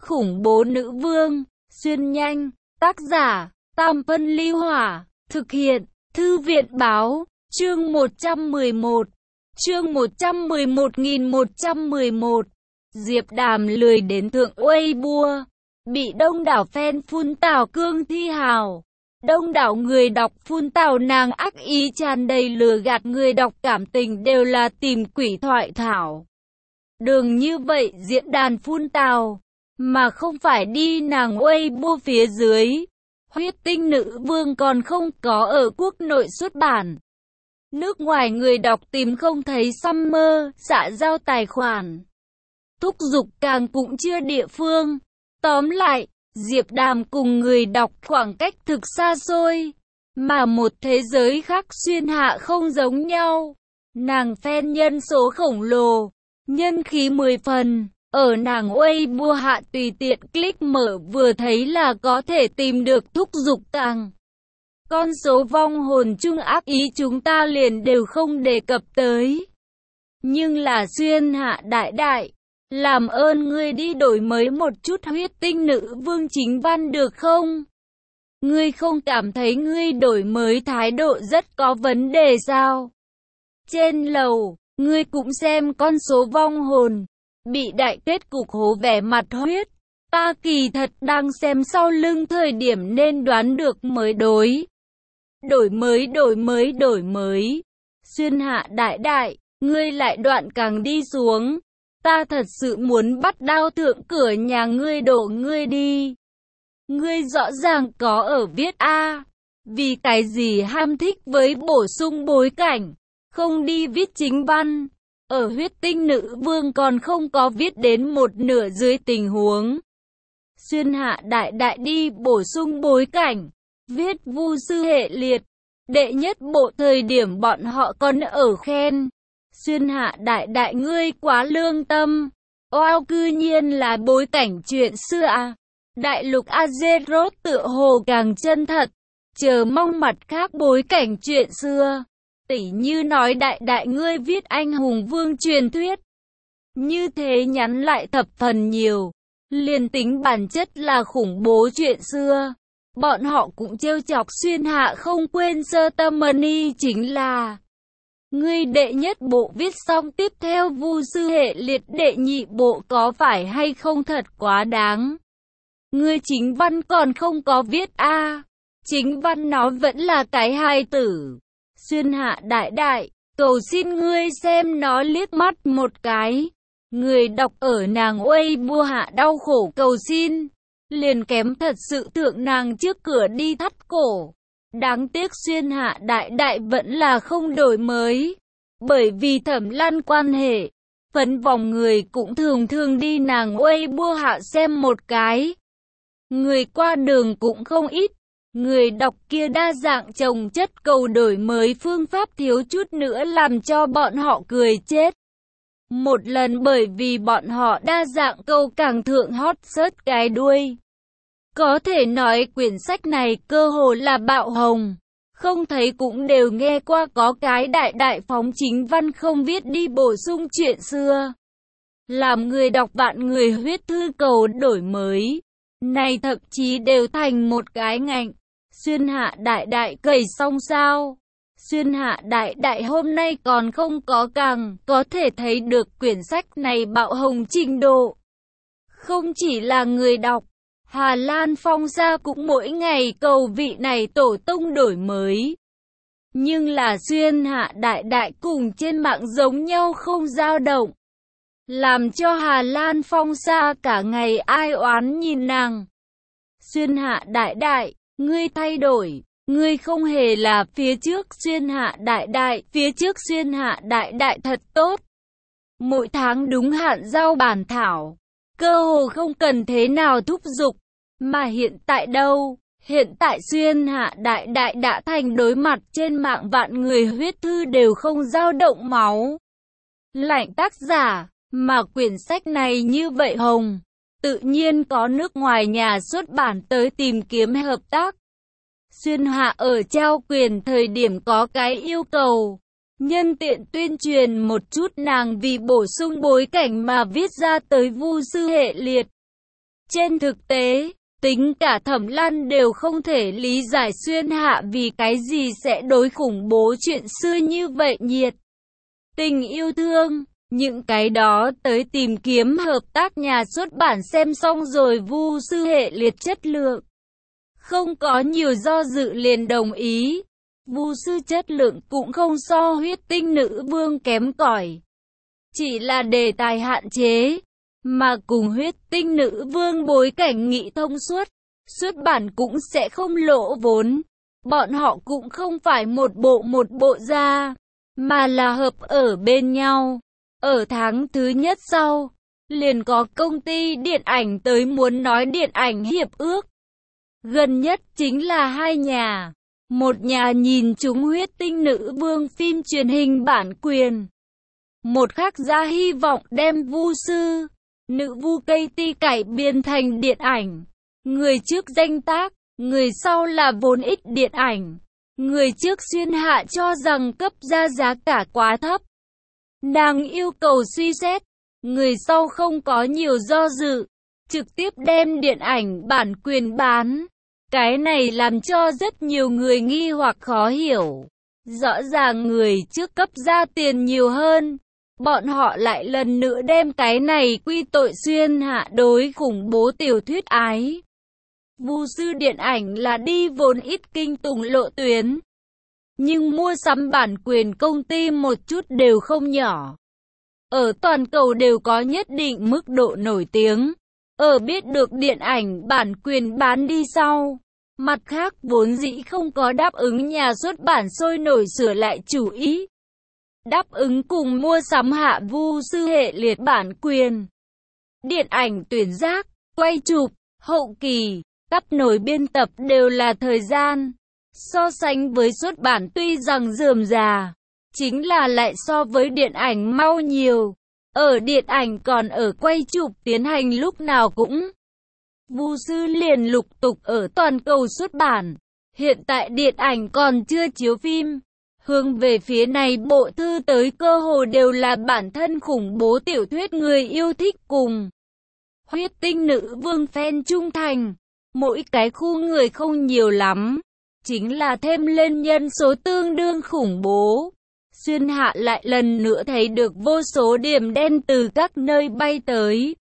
khủng bố nữ vương, xuyên nhanh, tác giả, Tam Phân Ly Hỏa, thực hiện, Thư viện Báo, chương 111, chương 111.111, Diệp Đàm lười đến thượng Weibo, bị đông đảo fan phun tào cương thi hào. Đông đảo người đọc phun tào nàng ác ý tràn đầy lừa gạt người đọc cảm tình đều là tìm quỷ thoại thảo. Đường như vậy diễn đàn phun tào, mà không phải đi nàng Weibo phía dưới. Huyết tinh nữ vương còn không có ở quốc nội xuất bản. Nước ngoài người đọc tìm không thấy Summer, xã giao tài khoản. Thúc giục càng cũng chưa địa phương. Tóm lại, Diệp Đàm cùng người đọc khoảng cách thực xa xôi, mà một thế giới khác xuyên hạ không giống nhau. Nàng fan nhân số khổng lồ, nhân khí 10 phần, ở nàng Weibo hạ tùy tiện click mở vừa thấy là có thể tìm được thúc giục càng. Con số vong hồn chung ác ý chúng ta liền đều không đề cập tới. Nhưng là xuyên hạ đại đại. Làm ơn ngươi đi đổi mới một chút huyết tinh nữ vương chính văn được không? Ngươi không cảm thấy ngươi đổi mới thái độ rất có vấn đề sao? Trên lầu, ngươi cũng xem con số vong hồn, bị đại kết cục hố vẻ mặt huyết. Ta kỳ thật đang xem sau lưng thời điểm nên đoán được mới đối. Đổi mới. Xuyên hạ đại đại, ngươi lại đoạn càng đi xuống. Ta thật sự muốn bắt đao thượng cửa nhà ngươi đổ ngươi đi. Ngươi rõ ràng có ở viết A. Vì cái gì ham thích với bổ sung bối cảnh, không đi viết chính văn. Ở huyết tinh nữ vương còn không có viết đến một nửa dưới tình huống. Xuyên hạ đại đại đi bổ sung bối cảnh, viết vu sư hệ liệt. Đệ nhất bộ thời điểm bọn họ còn ở khen. Xuyên hạ đại đại ngươi quá lương tâm. Wow, cư nhiên là bối cảnh chuyện xưa à. Đại lục Azeroth tựa hồ càng chân thật. Chờ mong mặt khác bối cảnh chuyện xưa. Tỉ như nói đại đại ngươi viết anh hùng vương truyền thuyết. Như thế nhắn lại thập phần nhiều. Liền tính bản chất là khủng bố chuyện xưa. Bọn họ cũng trêu chọc xuyên hạ không quên sơ tâm money chính là. Ngươi đệ nhất bộ viết xong tiếp theo vu sư hệ liệt đệ nhị bộ có phải hay không thật quá đáng. Ngươi chính văn còn không có viết A. Chính văn nó vẫn là cái hai tử. Xuyên hạ đại đại, cầu xin ngươi xem nó liếc mắt một cái. Người đọc ở nàng Weibo hạ đau khổ cầu xin. Liền kém thật sự thượng nàng trước cửa đi thắt cổ. Đáng tiếc xuyên hạ đại đại vẫn là không đổi mới. Bởi vì Thẩm Lan quan hệ, phấn vòng người cũng thường đi nàng Weibo hạ xem một cái. Người qua đường cũng không ít. Người đọc kia đa dạng chồng chất cầu đổi mới phương pháp thiếu chút nữa làm cho bọn họ cười chết. Một lần bởi vì bọn họ đa dạng câu càng thượng hot search cái đuôi. Có thể nói quyển sách này cơ hồ là bạo hồng. Không thấy cũng đều nghe qua có cái đại đại phóng chính văn không viết đi bổ sung chuyện xưa. Làm người đọc vạn người huyết thư cầu đổi mới. Này thậm chí đều thành một cái ngạnh. Xuyên hạ đại đại cày xong sao? Xuyên hạ đại đại hôm nay còn không có càng có thể thấy được quyển sách này bạo hồng trình độ. Không chỉ là người đọc. Hà Lan Phong Sa cũng mỗi ngày cầu vị này tổ tông đổi mới. Nhưng là xuyên hạ đại đại cùng trên mạng giống nhau không dao động. Làm cho Hà Lan Phong Sa cả ngày ai oán nhìn nàng. Xuyên hạ đại đại, ngươi thay đổi, ngươi không hề là phía trước xuyên hạ đại đại, phía trước xuyên hạ đại đại thật tốt. Mỗi tháng đúng hạn giao bản thảo. Cơ hồ không cần thế nào thúc giục. Mà hiện tại đâu? Hiện tại xuyên hạ đại đại đã thành đối mặt trên mạng vạn người huyết thư đều không dao động máu. Lạnh tác giả, mà quyển sách này như vậy hồng. Tự nhiên có nước ngoài nhà xuất bản tới tìm kiếm hợp tác. Xuyên hạ ở trao quyền thời điểm có cái yêu cầu. Nhân tiện tuyên truyền một chút nàng vì bổ sung bối cảnh mà viết ra tới vu sư hệ liệt. Trên thực tế, tính cả Thẩm Lan đều không thể lý giải Xuyên Hạ vì cái gì sẽ đối khủng bố chuyện xưa như vậy nhiệt. Tình yêu thương, những cái đó tới tìm kiếm hợp tác nhà xuất bản xem xong rồi Vu Sư hệ liệt chất lượng. Không có nhiều do dự liền đồng ý. Vu Sư chất lượng cũng không so Huyết Tinh Nữ Vương kém cỏi. Chỉ là đề tài hạn chế, mà cùng Huyết Tinh Nữ Vương bối cảnh nghị thông suốt, xuất bản cũng sẽ không lỗ vốn. Bọn họ cũng không phải một bộ ra, mà là hợp ở bên nhau. Ở tháng thứ nhất sau, liền có công ty điện ảnh tới muốn nói điện ảnh hiệp ước. Gần nhất chính là hai nhà. Một nhà nhìn trúng Huyết Tinh Nữ Vương phim truyền hình bản quyền. Một khác ra hy vọng đem Vu Sư, Nữ Vu Katie cải biên thành điện ảnh. Người trước danh tác, người sau là vốn ít điện ảnh. Người trước Xuyên Hạ cho rằng cấp ra giá cả quá thấp. Nàng yêu cầu suy xét. Người sau không có nhiều do dự, trực tiếp đem điện ảnh bản quyền bán. Cái này làm cho rất nhiều người nghi hoặc khó hiểu. Rõ ràng người trước cấp ra tiền nhiều hơn. Bọn họ lại lần nữa đem cái này quy tội Xuyên Hạ đối khủng bố tiểu thuyết ái. Vu Sư điện ảnh là đi vốn ít kinh tủng lộ tuyến. Nhưng mua sắm bản quyền công ty một chút đều không nhỏ. Ở toàn cầu đều có nhất định mức độ nổi tiếng. Ở biết được điện ảnh bản quyền bán đi sau. Mặt khác vốn dĩ không có đáp ứng nhà xuất bản sôi nổi sửa lại chủ ý. Đáp ứng cùng mua sắm hạ Vu Sư hệ liệt bản quyền. Điện ảnh tuyển giác, quay chụp, hậu kỳ, cắt nối biên tập đều là thời gian. So sánh với xuất bản tuy rằng rườm rà, chính là lại so với điện ảnh mau nhiều. Ở điện ảnh còn ở quay chụp tiến hành lúc nào cũng. Vu Sư liền lục tục ở toàn cầu xuất bản. Hiện tại điện ảnh còn chưa chiếu phim. Hướng về phía này bộ thư tới cơ hồ đều là bản thân khủng bố tiểu thuyết người yêu thích cùng Huyết Tinh Nữ Vương fan trung thành. Mỗi cái khu người không nhiều lắm, chính là thêm lên nhân số tương đương khủng bố. Xuyên Hạ lại lần nữa thấy được vô số điểm đen từ các nơi bay tới.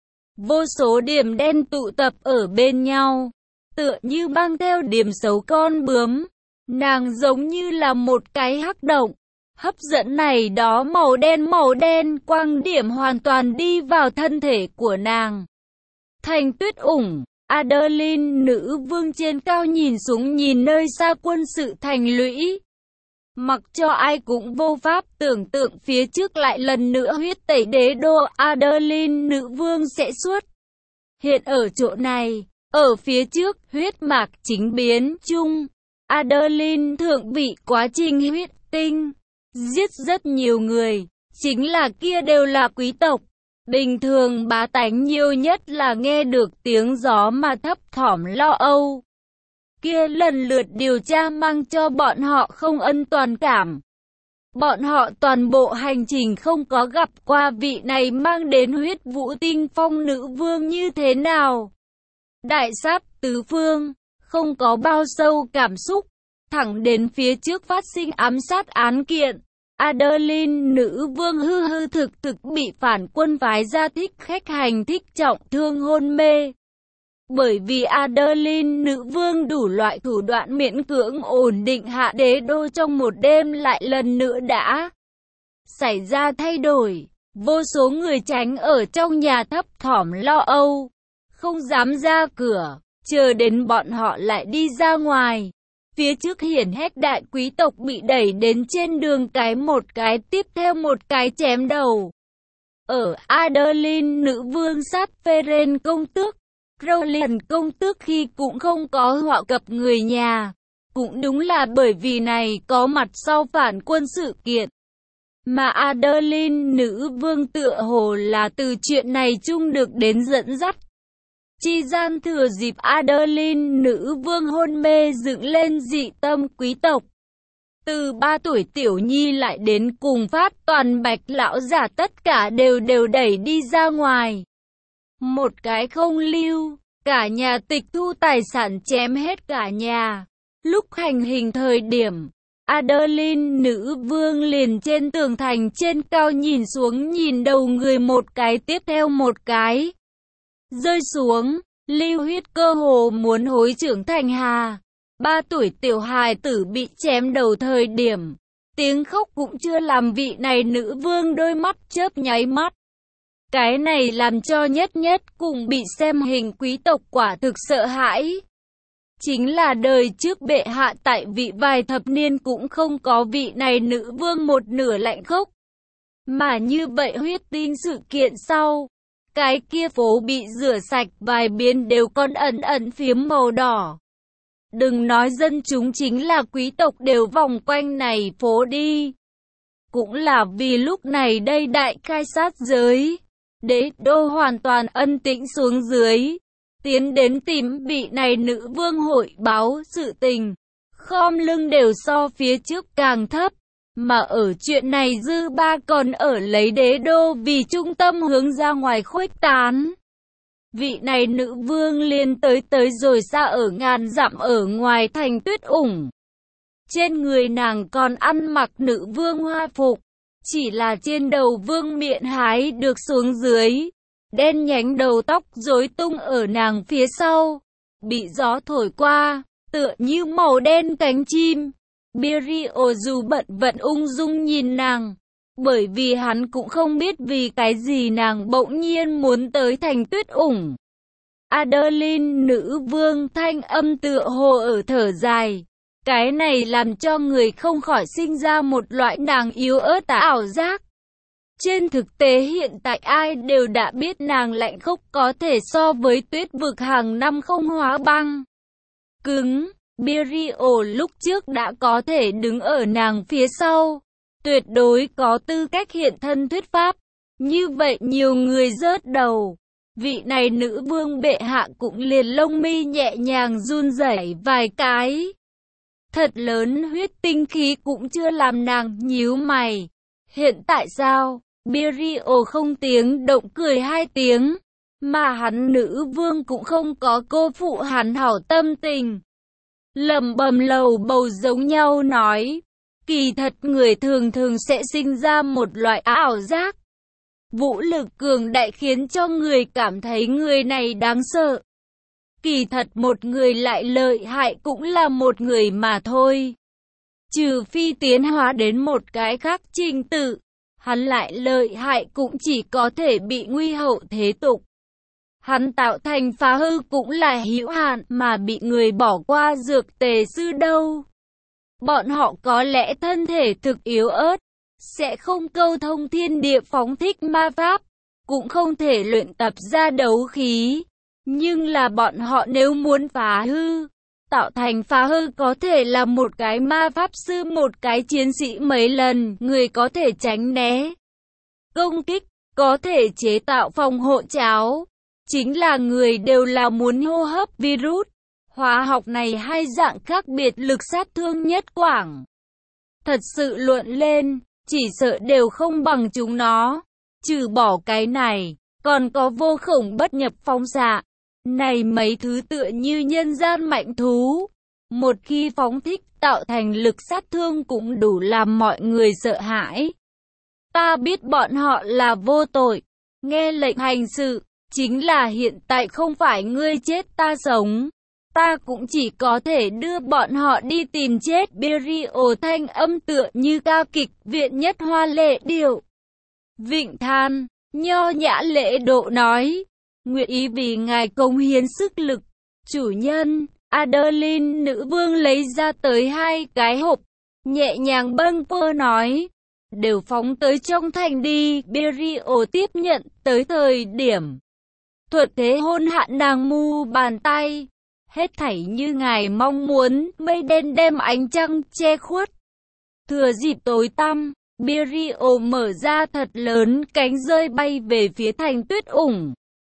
Vô số điểm đen tụ tập ở bên nhau, tựa như băng theo điểm xấu con bướm. Nàng giống như là một cái hắc động, hấp dẫn này đó màu đen quang điểm hoàn toàn đi vào thân thể của nàng. Thành Tuyết ủng, Adeline Nữ Vương trên cao nhìn xuống nhìn nơi xa quân sự thành lũy. Mặc cho ai cũng vô pháp tưởng tượng phía trước lại lần nữa huyết tẩy đế đô Adeline Nữ Vương sẽ xuất hiện ở chỗ này. Ở phía trước, huyết mạc chính biến chung. Adeline thượng vị quá trình huyết tinh, giết rất nhiều người, chính là kia đều là quý tộc. Bình thường bá tánh nhiều nhất là nghe được tiếng gió mà thấp thỏm lo âu. Kia lần lượt điều tra mang cho bọn họ không ân toàn cảm. Bọn họ toàn bộ hành trình không có gặp qua vị này mang đến huyết vũ tinh phong nữ vương như thế nào. Đại sát tứ phương, không có bao sâu cảm xúc, thẳng đến phía trước phát sinh ám sát án kiện. Adeline Nữ Vương hư thực bị phản quân phái ra thích khách hành thích trọng thương hôn mê. Bởi vì Adeline Nữ Vương đủ loại thủ đoạn miễn cưỡng ổn định hạ đế đô trong một đêm lại lần nữa đã xảy ra thay đổi. Vô số người tránh ở trong nhà thấp thỏm lo âu, không dám ra cửa, chờ đến bọn họ lại đi ra ngoài. Phía trước hiển hách đại quý tộc bị đẩy đến trên đường cái một cái tiếp theo một cái chém đầu. Ở Adeline Nữ Vương sát Feren công tước, Rowland công tước khi cũng không có họa cập người nhà. Cũng đúng là bởi vì này có mặt sau phản quân sự kiện. Mà Adeline Nữ Vương tựa hồ là từ chuyện này chung được đến dẫn dắt. Chi gian thừa dịp Adeline Nữ Vương hôn mê dựng lên dị tâm quý tộc. Từ 3 tuổi tiểu nhi lại đến cùng phát toàn bạch lão giả tất cả đều đẩy đi ra ngoài. một cái không lưu, cả nhà tịch thu tài sản chém hết cả nhà. Lúc hành hình thời điểm, Adeline nữ vương liền trên tường thành trên cao nhìn xuống nhìn đầu người một cái tiếp theo một cái. Rơi xuống, lưu huyết cơ hồ muốn hối trưởng thành hà. 3 tuổi tiểu hài tử bị chém đầu thời điểm. Tiếng khóc cũng chưa làm vị này nữ vương đôi mắt chớp nháy mắt. Cái này làm cho nhất nhất cùng bị xem hình quý tộc quả thực sợ hãi. Chính là đời trước bệ hạ tại vị vài thập niên cũng không có vị này nữ vương một nửa lạnh khốc. Mà như vậy huyết tin sự kiện sau, cái kia phố bị rửa sạch vài biến đều còn ẩn ẩn phiếm màu đỏ. Đừng nói dân chúng chính là quý tộc đều vòng quanh này phố đi. Cũng là vì lúc này đây đại khai sát giới, đế đô hoàn toàn ân tĩnh xuống dưới. Tiến đến tìm vị này nữ vương hội báo sự tình, khom lưng đều so phía trước càng thấp, mà ở chuyện này dư ba còn ở lấy đế đô vì trung tâm hướng ra ngoài khuếch tán. Vị này nữ vương liền tới rồi xa ở ngàn dặm ở ngoài thành Tuyết Ủng. Trên người nàng còn ăn mặc nữ vương hoa phục, chỉ là trên đầu vương miện hái được xuống dưới. Đen nhánh đầu tóc rối tung ở nàng phía sau, bị gió thổi qua, tựa như màu đen cánh chim. Birio dù bận vận ung dung nhìn nàng, bởi vì hắn cũng không biết vì cái gì nàng bỗng nhiên muốn tới thành Tuyết Ủng. Adeline nữ vương thanh âm tựa hồ ở thở dài, cái này làm cho người không khỏi sinh ra một loại nàng yếu ớt ảo giác. Trên thực tế hiện tại ai đều đã biết nàng lạnh khốc có thể so với tuyết vực hàng năm không hóa băng. Cứng, Birio lúc trước đã có thể đứng ở nàng phía sau, tuyệt đối có tư cách hiện thân thuyết pháp. Như vậy nhiều người rớt đầu, vị này nữ vương bệ hạ cũng liền lông mi nhẹ nhàng run rẩy vài cái. Thật lớn huyết tinh khí cũng chưa làm nàng nhíu mày. Hiện tại sao? Birio không tiếng động cười 2 tiếng, mà hắn nữ vương cũng không có cô phụ hắn hảo tâm tình. Lẩm bẩm lầu bầu giống nhau nói, kỳ thật người thường thường sẽ sinh ra một loại ảo giác. Vũ lực cường đại khiến cho người cảm thấy người này đáng sợ. Kỳ thật một người lại lợi hại cũng là một người mà thôi. Trừ phi tiến hóa đến một cái khác trình tự, hắn lại lợi hại cũng chỉ có thể bị nguy hậu thế tục. Hắn tạo thành phá hư cũng là hữu hạn mà bị người bỏ qua dược tề sư đâu. Bọn họ có lẽ thân thể thực yếu ớt, sẽ không câu thông thiên địa phóng thích ma pháp, cũng không thể luyện tập ra đấu khí. Nhưng là bọn họ nếu muốn phá hư, tạo thành phá hư có thể là một cái ma pháp sư một cái chiến sĩ mấy lần, người có thể tránh né công kích, có thể chế tạo phòng hộ cháo. Chính là người đều là muốn hô hấp virus. Hóa học này hai dạng khác biệt lực sát thương nhất quảng. Thật sự luận lên, chỉ sợ đều không bằng chúng nó. Trừ bỏ cái này, còn có vô khổng bất nhập phóng xạ. Này mấy thứ tựa như nhân gian mạnh thú. Một khi phóng thích tạo thành lực sát thương cũng đủ làm mọi người sợ hãi. Ta biết bọn họ là vô tội, nghe lệnh hành sự, chính là hiện tại không phải ngươi chết ta sống. Ta cũng chỉ có thể đưa bọn họ đi tìm chết. Birio thanh âm tựa như ca kịch viện nhất hoa lệ điệu. Vịnh Than, nho nhã lễ độ nói, nguyện ý vì ngài cống hiến sức lực. Chủ nhân, Adeline nữ vương lấy ra tới 2 cái hộp, nhẹ nhàng bâng quơ nói, đều phóng tới trong thành đi. Birio tiếp nhận tới thời điểm thuật thế hôn hạ nàng mu bàn tay. Hết thảy như ngài mong muốn, mây đen đem ánh trăng che khuất. Thừa dịp tối tăm, Birio mở ra thật lớn cánh rơi bay về phía thành Tuyết Ủng.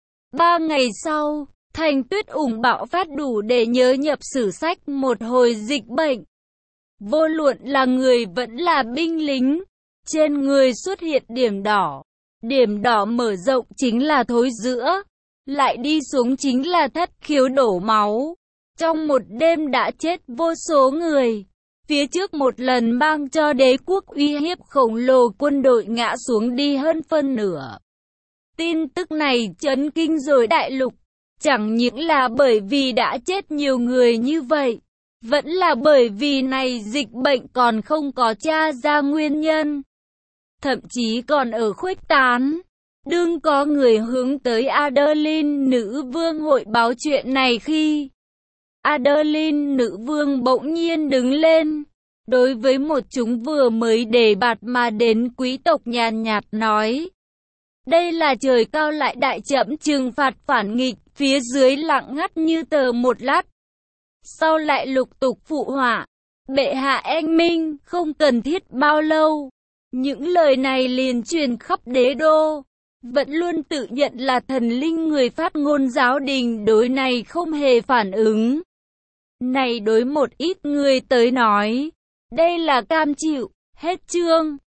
3 ngày sau, thành Tuyết Ủng bạo phát đủ để nhớ nhập sử sách một hồi dịch bệnh. Vô luận là người vẫn là binh lính, trên người xuất hiện điểm đỏ. Điểm đỏ mở rộng chính là thối rữa. lại đi xuống chính là thất khiếu đổ máu. Trong một đêm đã chết vô số người. Phía trước một lần mang cho đế quốc uy hiếp khổng lồ, quân đội ngã xuống đi hơn phân nửa. Tin tức này chấn kinh rồi đại lục. Chẳng những là bởi vì đã chết nhiều người như vậy, vẫn là bởi vì này dịch bệnh còn không có tra ra nguyên nhân. Thậm chí còn ở khuếch tán. Đương có người hướng tới Adeline nữ vương hội báo chuyện này khi Adeline nữ vương bỗng nhiên đứng lên. Đối với một chúng vừa mới đề bạt mà đến quý tộc nhàn nhạt nói. Đây là trời cao lại đại chậm trừng phạt phản nghịch, phía dưới lặng ngắt như tờ một lát. Sau lại lục tục phụ họa. Bệ hạ anh minh, không cần thiết bao lâu. Những lời này liền truyền khắp đế đô. Vẫn luôn tự nhận là thần linh người phát ngôn giáo đình đối này không hề phản ứng. Này đối một ít người tới nói. Đây là cam chịu, hết chương.